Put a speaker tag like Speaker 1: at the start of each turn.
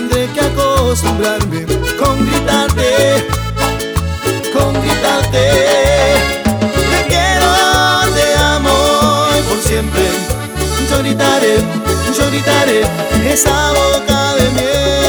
Speaker 1: tendré que acostumbrarme con gritarte, con gritarte. Te quiero, te amo y por siempre yo gritaré esa boca de miel.